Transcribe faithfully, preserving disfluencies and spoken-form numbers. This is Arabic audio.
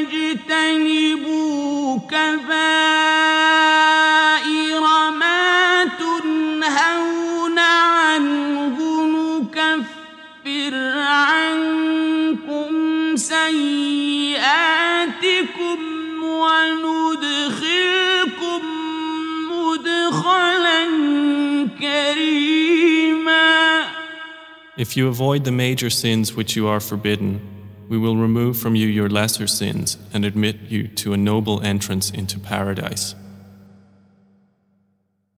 تجتنبوا كبائر ما تنهون عنه نكفر عنكم سيئاتكم وندخلكم مدخلا كريما. If you avoid the major sins which you are forbidden, we will remove from you your lesser sins and admit you to a noble entrance into paradise.